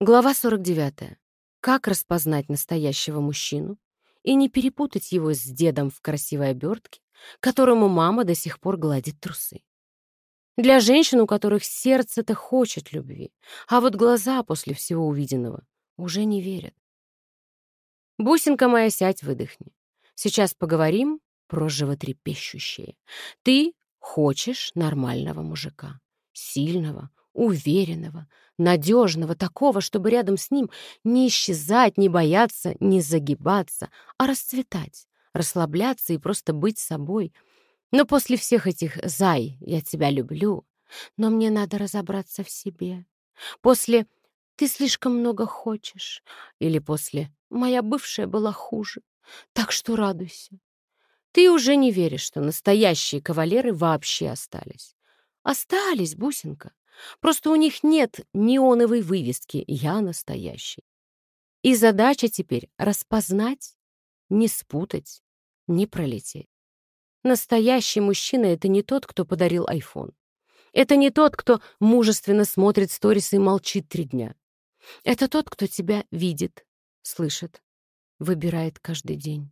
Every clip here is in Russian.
Глава 49. Как распознать настоящего мужчину и не перепутать его с дедом в красивой обертке, которому мама до сих пор гладит трусы. Для женщин, у которых сердце-то хочет любви, а вот глаза после всего увиденного уже не верят. Бусинка моя, сядь, выдохни. Сейчас поговорим про животрепещущее. Ты хочешь нормального мужика, сильного, уверенного, надежного, такого, чтобы рядом с ним не исчезать, не бояться, не загибаться, а расцветать, расслабляться и просто быть собой. Но после всех этих «Зай, я тебя люблю», но мне надо разобраться в себе. После «Ты слишком много хочешь» или после «Моя бывшая была хуже, так что радуйся». Ты уже не веришь, что настоящие кавалеры вообще остались. Остались, бусинка. Просто у них нет неоновой вывески «Я настоящий». И задача теперь распознать, не спутать, не пролететь. Настоящий мужчина — это не тот, кто подарил айфон. Это не тот, кто мужественно смотрит сторисы и молчит 3 дня. Это тот, кто тебя видит, слышит, выбирает каждый день.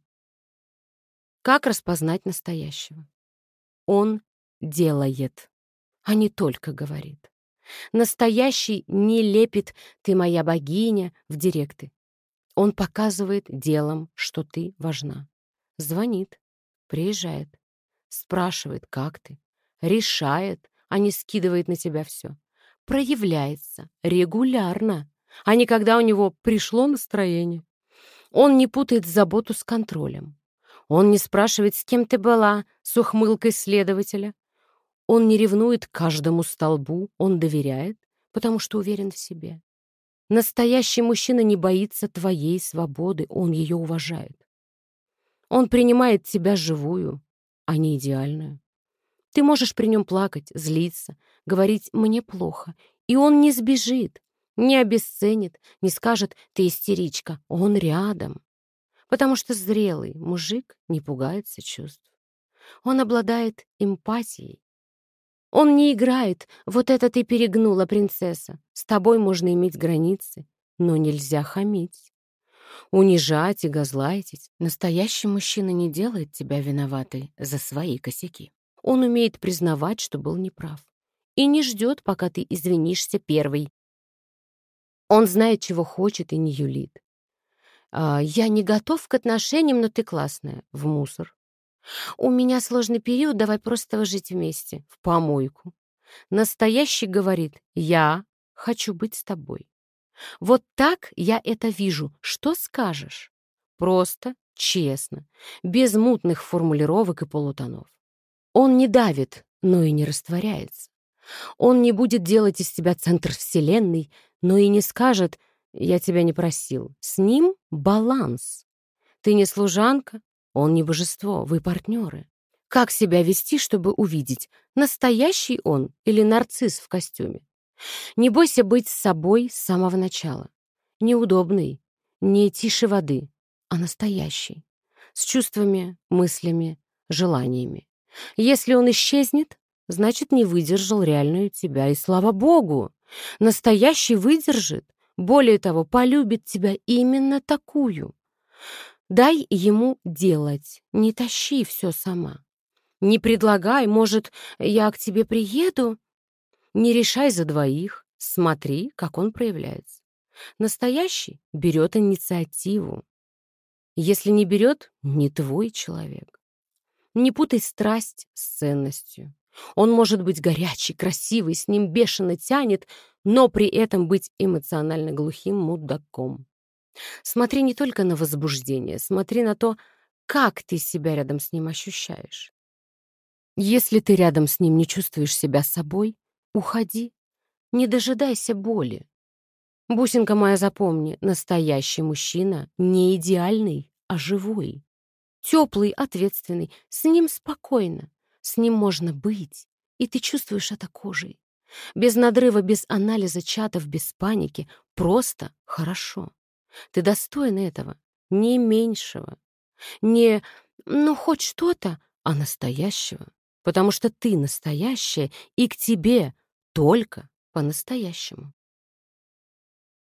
Как распознать настоящего? Он делает, а не только говорит. Настоящий не лепит «ты моя богиня» в директы. Он показывает делом, что ты важна. Звонит, приезжает, спрашивает, как ты, решает, а не скидывает на тебя все. Проявляется регулярно, а не когда у него пришло настроение. Он не путает заботу с контролем. Он не спрашивает, с кем ты была, с ухмылкой следователя. Он не ревнует к каждому столбу, он доверяет, потому что уверен в себе. Настоящий мужчина не боится твоей свободы, он ее уважает. Он принимает тебя живую, а не идеальную. Ты можешь при нем плакать, злиться, говорить «мне плохо», и он не сбежит, не обесценит, не скажет «ты истеричка», он рядом. Потому что зрелый мужик не пугается чувств. Он обладает эмпатией. Он не играет «вот это ты перегнула, принцесса, с тобой можно иметь границы, но нельзя хамить». Унижать и газлайтить. Настоящий мужчина не делает тебя виноватой за свои косяки. Он умеет признавать, что был неправ. И не ждет, пока ты извинишься первой. Он знает, чего хочет, и не юлит. «Я не готов к отношениям, но ты классная». В мусор. «У меня сложный период, давай просто жить вместе». В помойку. Настоящий говорит «я хочу быть с тобой». Вот так я это вижу. Что скажешь? Просто, честно, без мутных формулировок и полутонов. Он не давит, но и не растворяется. Он не будет делать из тебя центр вселенной, но и не скажет «я тебя не просил». С ним баланс. Ты не служанка, он не божество, вы партнеры. Как себя вести, чтобы увидеть, настоящий он или нарцисс в костюме? Не бойся быть с собой с самого начала. Неудобный, не тише воды, а настоящий. С чувствами, мыслями, желаниями. Если он исчезнет, значит, не выдержал реальную тебя. И слава богу, настоящий выдержит. Более того, полюбит тебя именно такую. Дай ему делать, не тащи все сама. Не предлагай, может, я к тебе приеду? Не решай за двоих, смотри, как он проявляется. Настоящий берет инициативу. Если не берет, не твой человек. Не путай страсть с ценностью. Он может быть горячий, красивый, с ним бешено тянет, но при этом быть эмоционально глухим мудаком. Смотри не только на возбуждение, смотри на то, как ты себя рядом с ним ощущаешь. Если ты рядом с ним не чувствуешь себя собой, уходи, не дожидайся боли. Бусинка моя, запомни, настоящий мужчина не идеальный, а живой. Теплый, ответственный, с ним спокойно, с ним можно быть, и ты чувствуешь это кожей. Без надрыва, без анализа чатов, без паники, просто хорошо. Ты достоин этого, не меньшего, не «ну хоть что-то», а настоящего. Потому что ты настоящая, и к тебе только по-настоящему.